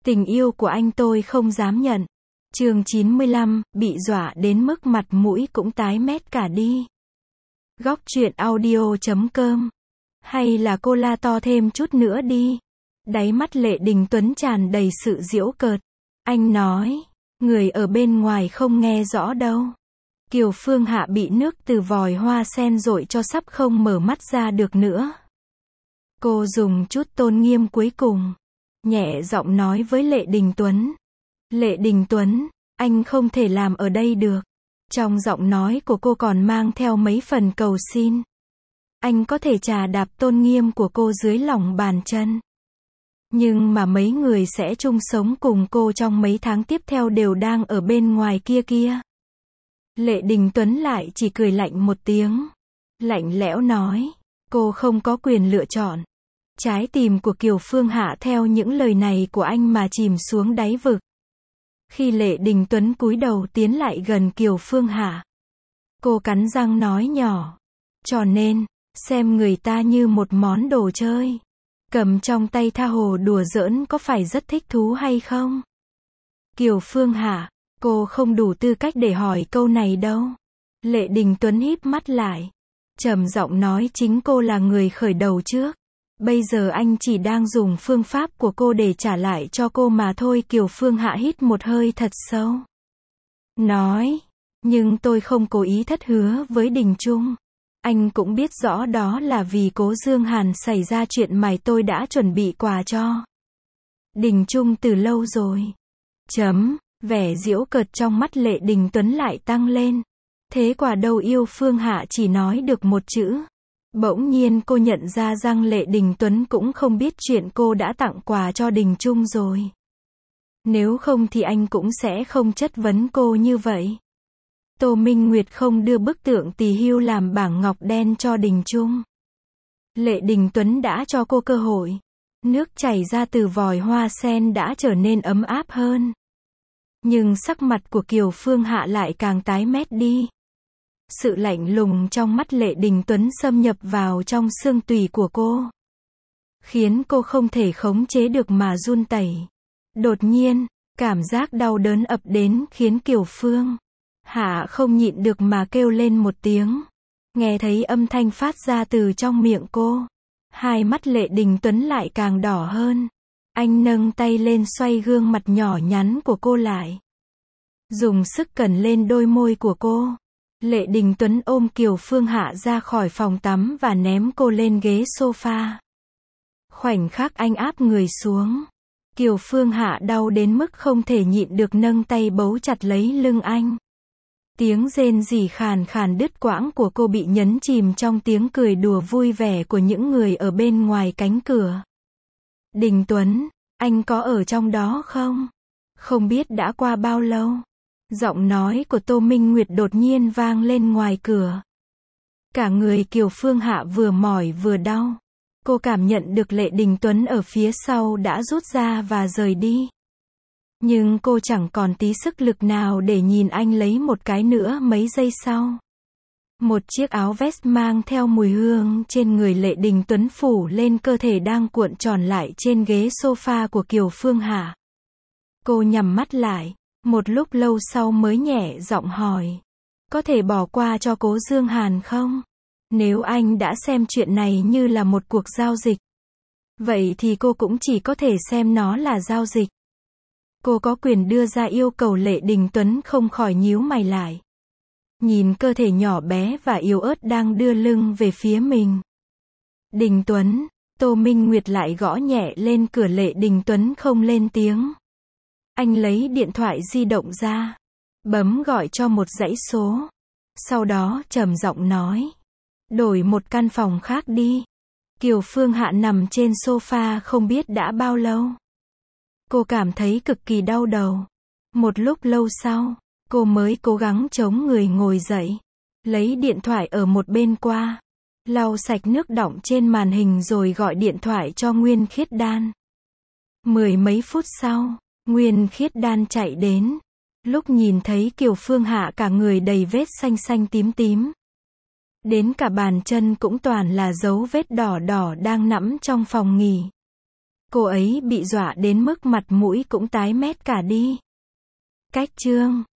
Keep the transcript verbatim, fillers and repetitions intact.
Tình yêu của anh tôi không dám nhận. Chương chín mươi lăm, bị dọa đến mức mặt mũi cũng tái mét cả đi. Góc truyện audio chấm com. Hay là cô la to thêm chút nữa đi. Đáy mắt Lệ Đình Tuấn tràn đầy sự giễu cợt. Anh nói, người ở bên ngoài không nghe rõ đâu. Kiều Phương Hạ bị nước từ vòi hoa sen dội cho sắp không mở mắt ra được nữa. Cô dùng chút tôn nghiêm cuối cùng, nhẹ giọng nói với Lệ Đình Tuấn. Lệ Đình Tuấn, anh không thể làm ở đây được. Trong giọng nói của cô còn mang theo mấy phần cầu xin. Anh có thể chà đạp tôn nghiêm của cô dưới lòng bàn chân. Nhưng mà mấy người sẽ chung sống cùng cô trong mấy tháng tiếp theo đều đang ở bên ngoài kia kia. Lệ Đình Tuấn lại chỉ cười lạnh một tiếng. Lạnh lẽo nói, cô không có quyền lựa chọn. Trái tim của Kiều Phương Hạ theo những lời này của anh mà chìm xuống đáy vực. Khi Lệ Đình Tuấn cúi đầu tiến lại gần Kiều Phương Hạ, cô cắn răng nói nhỏ. Cho nên, xem người ta như một món đồ chơi. Cầm trong tay tha hồ đùa giỡn có phải rất thích thú hay không? Kiều Phương Hạ, cô không đủ tư cách để hỏi câu này đâu. Lệ Đình Tuấn híp mắt lại, trầm giọng nói chính cô là người khởi đầu trước. Bây giờ anh chỉ đang dùng phương pháp của cô để trả lại cho cô mà thôi. Kiều Phương Hạ hít một hơi thật sâu. Nói, nhưng tôi không cố ý thất hứa với Đình Trung. Anh cũng biết rõ đó là vì Cố Dương Hàn xảy ra chuyện mà tôi đã chuẩn bị quà cho Đình Trung từ lâu rồi. Chấm, vẻ giễu cợt trong mắt Lệ Đình Tuấn lại tăng lên. Thế quả đâu yêu Phương Hạ chỉ nói được một chữ. Bỗng nhiên cô nhận ra rằng Lệ Đình Tuấn cũng không biết chuyện cô đã tặng quà cho Đình Trung rồi. Nếu không thì anh cũng sẽ không chất vấn cô như vậy. Tô Minh Nguyệt không đưa bức tượng tỳ hưu làm bảng ngọc đen cho Đình Trung. Lệ Đình Tuấn đã cho cô cơ hội. Nước chảy ra từ vòi hoa sen đã trở nên ấm áp hơn. Nhưng sắc mặt của Kiều Phương Hạ lại càng tái mét đi. Sự lạnh lùng trong mắt Lệ Đình Tuấn xâm nhập vào trong xương tủy của cô, khiến cô không thể khống chế được mà run rẩy. Đột nhiên, cảm giác đau đớn ập đến khiến Kiều Phương Hạ không nhịn được mà kêu lên một tiếng. Nghe thấy âm thanh phát ra từ trong miệng cô, hai mắt Lệ Đình Tuấn lại càng đỏ hơn. Anh nâng tay lên xoay gương mặt nhỏ nhắn của cô lại, dùng sức cẩn lên đôi môi của cô. Lệ Đình Tuấn ôm Kiều Phương Hạ ra khỏi phòng tắm và ném cô lên ghế sofa. Khoảnh khắc anh áp người xuống, Kiều Phương Hạ đau đến mức không thể nhịn được nâng tay bấu chặt lấy lưng anh. Tiếng rên rỉ khàn khàn đứt quãng của cô bị nhấn chìm trong tiếng cười đùa vui vẻ của những người ở bên ngoài cánh cửa. Đình Tuấn, anh có ở trong đó không? Không biết đã qua bao lâu. Giọng nói của Tô Minh Nguyệt đột nhiên vang lên ngoài cửa. Cả người Kiều Phương Hạ vừa mỏi vừa đau. Cô cảm nhận được Lệ Đình Tuấn ở phía sau đã rút ra và rời đi. Nhưng cô chẳng còn tí sức lực nào để nhìn anh lấy một cái nữa. Mấy giây sau, một chiếc áo vest mang theo mùi hương trên người Lệ Đình Tuấn phủ lên cơ thể đang cuộn tròn lại trên ghế sofa của Kiều Phương Hạ. Cô nhắm mắt lại, một lúc lâu sau mới nhẹ giọng hỏi. Có thể bỏ qua cho Cố Dương Hàn không? Nếu anh đã xem chuyện này như là một cuộc giao dịch, vậy thì cô cũng chỉ có thể xem nó là giao dịch. Cô có quyền đưa ra yêu cầu. Lệ Đình Tuấn không khỏi nhíu mày lại, nhìn cơ thể nhỏ bé và yếu ớt đang đưa lưng về phía mình. Đình Tuấn, Tô Minh Nguyệt lại gõ nhẹ lên cửa. Lệ Đình Tuấn không lên tiếng. Anh lấy điện thoại di động ra, bấm gọi cho một dãy số. Sau đó trầm giọng nói, đổi một căn phòng khác đi. Kiều Phương Hạ nằm trên sofa không biết đã bao lâu. Cô cảm thấy cực kỳ đau đầu. Một lúc lâu sau, cô mới cố gắng chống người ngồi dậy, lấy điện thoại ở một bên qua, lau sạch nước đọng trên màn hình rồi gọi điện thoại cho Nguyên Khiết Đan. Mười mấy phút sau, Nguyên Khiết Đan chạy đến. Lúc nhìn thấy Kiều Phương Hạ cả người đầy vết xanh xanh tím tím, đến cả bàn chân cũng toàn là dấu vết đỏ đỏ đang nẫm trong phòng nghỉ. Cô ấy bị dọa đến mức mặt mũi cũng tái mét cả đi. Cách chương